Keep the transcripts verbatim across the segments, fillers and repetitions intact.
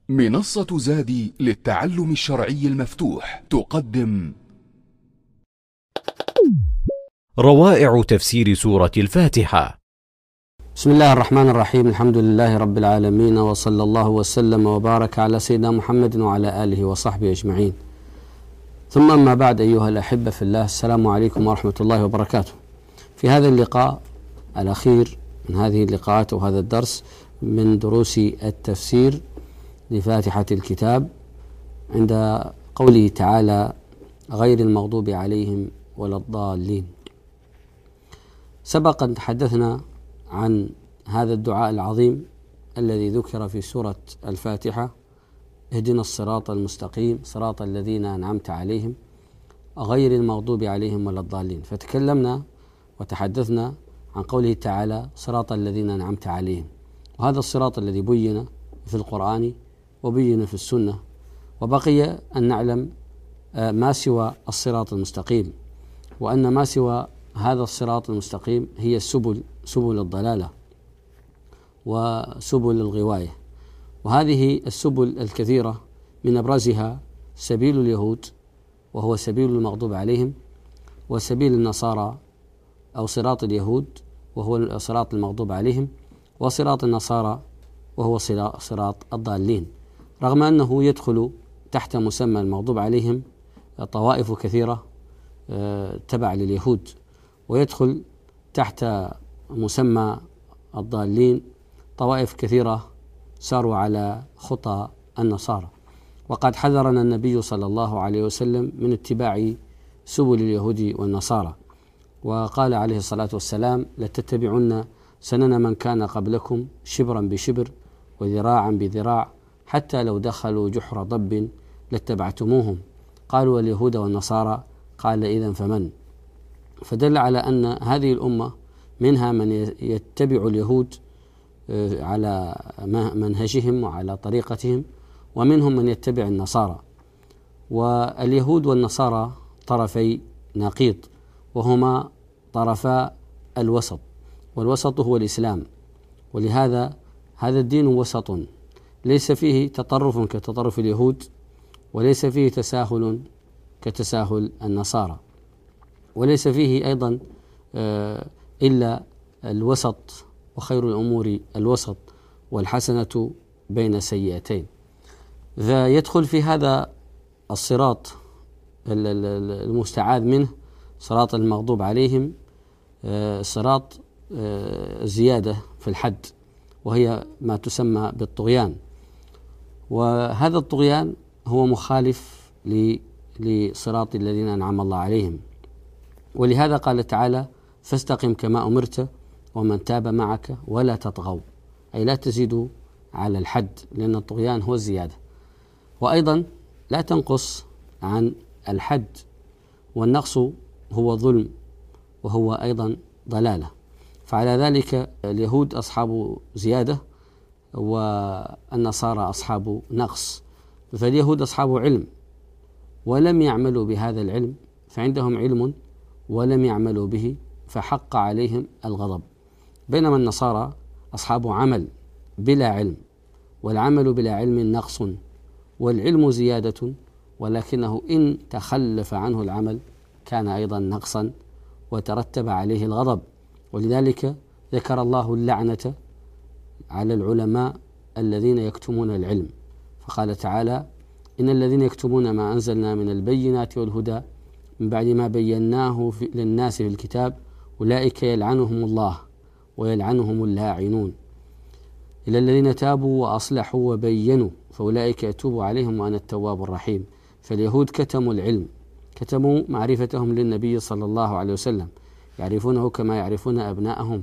منصة زادي للتعلم الشرعي المفتوح تقدم روائع تفسير سورة الفاتحة. بسم الله الرحمن الرحيم. الحمد لله رب العالمين، وصلى الله وسلم وبارك على سيدنا محمد وعلى آله وصحبه أجمعين. ثم أما بعد، أيها الأحبة في الله، السلام عليكم ورحمة الله وبركاته. في هذا اللقاء الأخير من هذه اللقاءات وهذا الدرس من دروس التفسير لفاتحة الكتاب، عند قوله تعالى: غير المغضوب عليهم ولا الضالين. سبق أن تحدثنا عن هذا الدعاء العظيم الذي ذكر في سورة الفاتحة: اهدنا الصراط المستقيم صراط الذين أنعمت عليهم غير المغضوب عليهم ولا الضالين. فتكلمنا وتحدثنا عن قوله تعالى: صراط الذين أنعمت عليهم، وهذا الصراط الذي بين في القرآن وبين في السنة. وبقي أن نعلم ما سوى الصراط المستقيم، وأن ما سوى هذا الصراط المستقيم هي السبل، سبل الضلالة وسبل الغواية. وهذه السبل الكثيرة من أبرزها سبيل اليهود، وهو سبيل المغضوب عليهم، وسبيل النصارى أو صراط اليهود وهو صراط المغضوب عليهم، وصراط النصارى وهو صراط الضالين، رغم أنه يدخل تحت مسمى المغضوب عليهم طوائف كثيرة تبع لليهود، ويدخل تحت مسمى الضالين طوائف كثيرة ساروا على خطى النصارى. وقد حذرنا النبي صلى الله عليه وسلم من اتباع سبل اليهود والنصارى، وقال عليه الصلاة والسلام: لتتبعن سنن من كان قبلكم شبرا بشبر وذراعا بذراع حتى لو دخلوا جحر ضب لاتبعتموهم. قالوا: واليهود والنصارى؟ قال: إذن فمن؟ فدل على أن هذه الأمة منها من يتبع اليهود على منهجهم وعلى طريقتهم، ومنهم من يتبع النصارى. واليهود والنصارى طرفي نقيض، وهما طرفا الوسط، والوسط هو الإسلام. ولهذا هذا الدين وسط، ليس فيه تطرف كتطرف اليهود، وليس فيه تساهل كتساهل النصارى، وليس فيه أيضا إلا الوسط، وخير الأمور الوسط، والحسنة بين سيئتين. فيدخل في هذا الصراط المستعاذ منه صراط المغضوب عليهم صراط زيادة في الحد، وهي ما تسمى بالطغيان. وهذا الطغيان هو مخالف لصراط الذين أنعم الله عليهم. ولهذا قال تعالى: فاستقم كما أمرت ومن تاب معك ولا تطغوا، أي لا تزيدوا على الحد، لأن الطغيان هو الزيادة. وأيضا لا تنقص عن الحد، والنقص هو ظلم، وهو أيضا ضلالة. فعلى ذلك اليهود أصحاب زيادة، والنصارى أصحاب نقص. فاليهود أصحاب علم ولم يعملوا بهذا العلم، فعندهم علم ولم يعملوا به فحق عليهم الغضب، بينما النصارى أصحاب عمل بلا علم، والعمل بلا علم نقص، والعلم زيادة، ولكنه إن تخلف عنه العمل كان أيضا نقصا وترتب عليه الغضب. ولذلك ذكر الله اللعنة على العلماء الذين يكتمون العلم، فقال تعالى: إن الذين يكتمون ما أنزلنا من البينات والهدى من بعد ما بيناه للناس في الكتاب أولئك يلعنهم الله ويلعنهم اللاعنون إلى الذين تابوا وأصلحوا وبينوا فأولئك يتوب عليهم وأنا التواب الرحيم. فاليهود كتموا العلم، كتموا معرفتهم للنبي صلى الله عليه وسلم، يعرفونه كما يعرفون أبناءهم،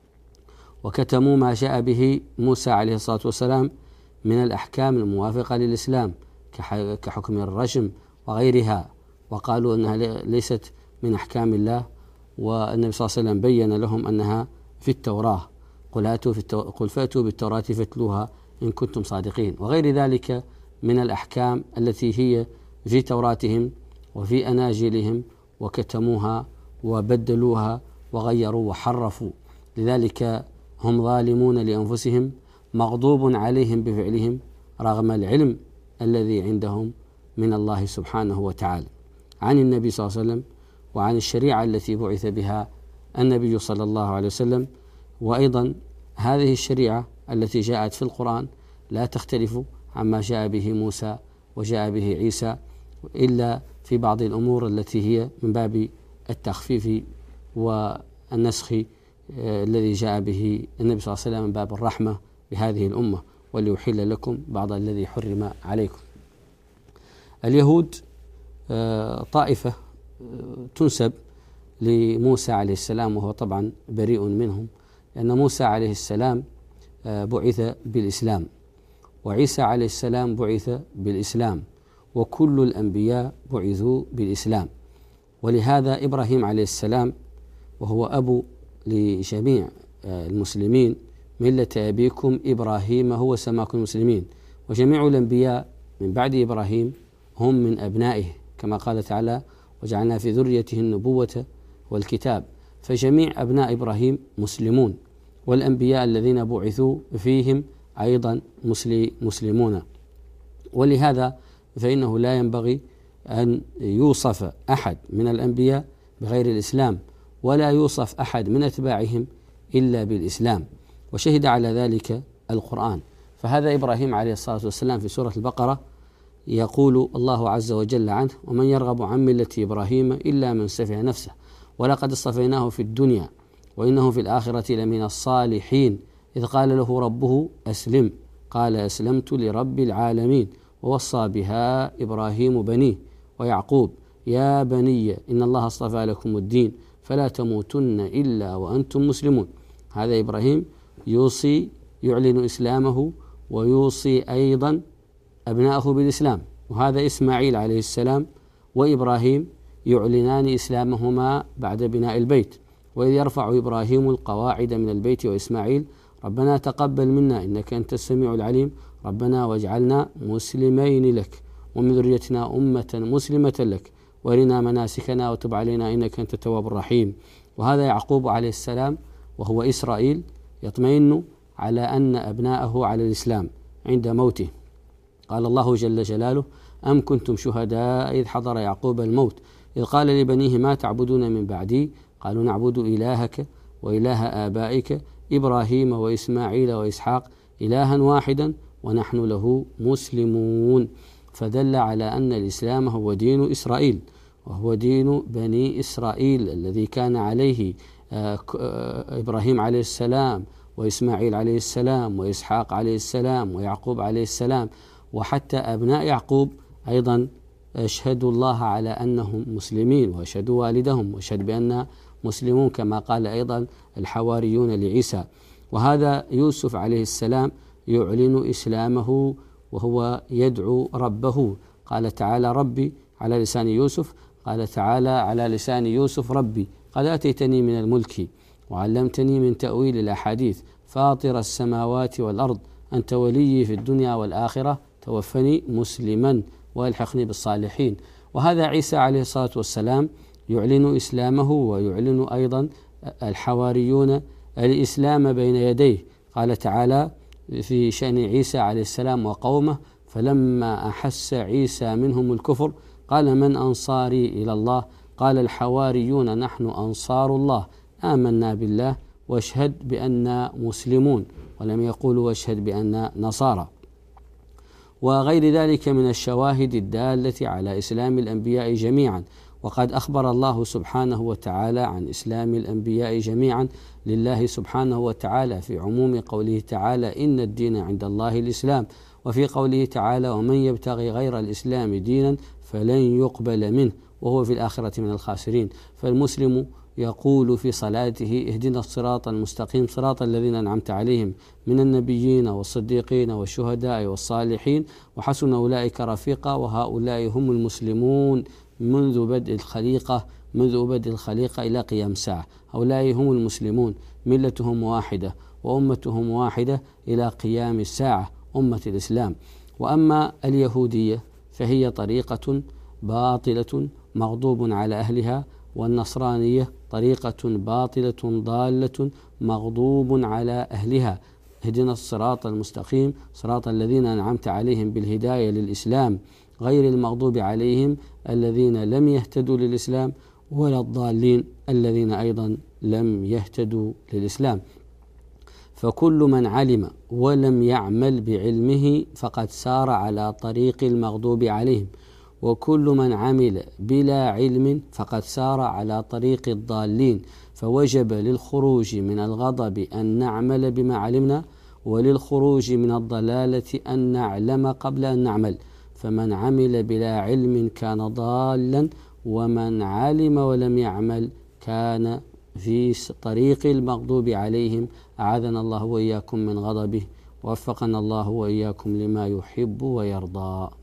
وكتموا ما جاء به موسى عليه الصلاة والسلام من الأحكام الموافقة للإسلام كحكم الرجم وغيرها، وقالوا أنها ليست من أحكام الله، والنبي صلى الله عليه وسلم بين لهم أنها في التوراة. قل, في التو... قل فأتوا بالتوراة فاتلوها إن كنتم صادقين، وغير ذلك من الأحكام التي هي في توراتهم وفي أناجيلهم، وكتموها وبدلوها وغيروا وحرفوا. لذلك هم ظالمون لأنفسهم مغضوب عليهم بفعلهم رغم العلم الذي عندهم من الله سبحانه وتعالى عن النبي صلى الله عليه وسلم وعن الشريعة التي بعث بها النبي صلى الله عليه وسلم. وأيضا هذه الشريعة التي جاءت في القرآن لا تختلف عما جاء به موسى وجاء به عيسى، إلا في بعض الأمور التي هي من باب التخفيف والنسخ الذي جاء به النبي صلى الله عليه وسلم من باب الرحمة بهذه الأمة، وليحل لكم بعض الذي حرم عليكم. اليهود طائفة تنسب لموسى عليه السلام، وهو طبعا بريء منهم، لأن موسى عليه السلام بعث بالإسلام، وعيسى عليه السلام بعث بالإسلام، وكل الأنبياء بعثوا بالإسلام. ولهذا إبراهيم عليه السلام وهو أبو لجميع المسلمين، ملة أبيكم إبراهيم هو سماكم المسلمين، وجميع الأنبياء من بعد إبراهيم هم من أبنائه، كما قال تعالى وجعلنا في ذريته النبوة والكتاب. فجميع أبناء إبراهيم مسلمون، والأنبياء الذين بعثوا فيهم أيضا مسلمون. ولهذا فإنه لا ينبغي أن يوصف أحد من الأنبياء بغير الإسلام، ولا يوصف أحد من أتباعهم إلا بالإسلام، وشهد على ذلك القرآن. فهذا إبراهيم عليه الصلاة والسلام في سورة البقرة يقول الله عز وجل عنه: ومن يرغب عن ملة إبراهيم إلا من سفه نفسه ولقد اصطفيناه في الدنيا وإنه في الآخرة لمن الصالحين إذ قال له ربه أسلم قال أسلمت لرب العالمين ووصى بها إبراهيم بنيه ويعقوب يا بني إن الله اصطفى لكم الدين فلا تموتن إلا وأنتم مسلمون. هذا إبراهيم يوصي يعلن إسلامه ويوصي أيضا أبناءه بالإسلام، وهذا إسماعيل عليه السلام وإبراهيم يعلنان إسلامهما بعد بناء البيت. وإذ يرفع إبراهيم القواعد من البيت وإسماعيل ربنا تقبل منا إنك أنت السميع العليم ربنا واجعلنا مسلمين لك ومن ذريتنا أمة مسلمة لك وارنا مناسكنا وتب علينا إنك أنت التواب الرحيم. وهذا يعقوب عليه السلام وهو إسرائيل يطمئن على أن أبناءه على الإسلام عند موته. قال الله جل جلاله: أم كنتم شهداء إذ حضر يعقوب الموت إذ قال لبنيه ما تعبدون من بعدي قالوا نعبد إلهك وإله آبائك إبراهيم وإسماعيل وإسحاق إلها واحدا ونحن له مسلمون. فدل على أن الإسلام هو دين إسرائيل، وهو دين بني إسرائيل الذي كان عليه إبراهيم عليه السلام وإسماعيل عليه السلام وإسحاق عليه السلام ويعقوب عليه السلام، وحتى أبناء يعقوب أيضا أشهدوا الله على أنهم مسلمين، وأشهدوا والدهم وأشهد بأننا مسلمون كما قال أيضا الحواريون لعيسى. وهذا يوسف عليه السلام يعلن إسلامه وهو يدعو ربه، قال تعالى ربي على لسان يوسف، قال تعالى على لسان يوسف ربي قد آتيتني من الملك وعلمتني من تأويل الأحاديث فاطر السماوات والأرض أنت ولي في الدنيا والآخرة توفني مسلما والحقني بالصالحين. وهذا عيسى عليه الصلاة والسلام يعلن إسلامه ويعلن أيضا الحواريون الإسلام بين يديه. قال تعالى في شأن عيسى عليه السلام وقومه: فلما أحس عيسى منهم الكفر قال من أنصاري إلى الله قال الحواريون نحن أنصار الله آمنا بالله واشهد بأننا مسلمون، ولم يقولوا واشهد بأننا نصارى. وغير ذلك من الشواهد الدالة على إسلام الأنبياء جميعا. وقد أخبر الله سبحانه وتعالى عن إسلام الأنبياء جميعا لله سبحانه وتعالى في عموم قوله تعالى إن الدين عند الله الإسلام، وفي قوله تعالى ومن يبتغي غير الإسلام دينا فلن يقبل منه وهو في الآخرة من الخاسرين. فالمسلم يقول في صلاته اهدنا الصراط المستقيم صراط الذين أنعمت عليهم من النبيين والصديقين والشهداء والصالحين وحسن أولئك رفيقا وهؤلاء هم المسلمون منذ بدء الخليقة منذ بدء الخليقة إلى قيام الساعة. هؤلاء هم المسلمون ملتهم واحدة وأمتهم واحدة إلى قيام الساعة أمة الإسلام. وأما اليهودية فهي طريقة باطلة مغضوب على أهلها، والنصرانية طريقة باطلة ضالة مغضوب على أهلها. اهدنا الصراط المستقيم صراط الذين أنعمت عليهم بالهداية للإسلام غير المغضوب عليهم الذين لم يهتدوا للإسلام ولا الضالين الذين أيضا لم يهتدوا للإسلام. فكل من علم ولم يعمل بعلمه فقد سار على طريق المغضوب عليهم، وكل من عمل بلا علم فقد سار على طريق الضالين. فوجب للخروج من الغضب أن نعمل بما علمنا، وللخروج من الضلالة أن نعلم قبل أن نعمل. فمن عمل بلا علم كان ضالا، ومن علم ولم يعمل كان في طريق المغضوب عليهم. أعاذنا الله وإياكم من غضبه، ووفقنا الله وإياكم لما يحب ويرضى.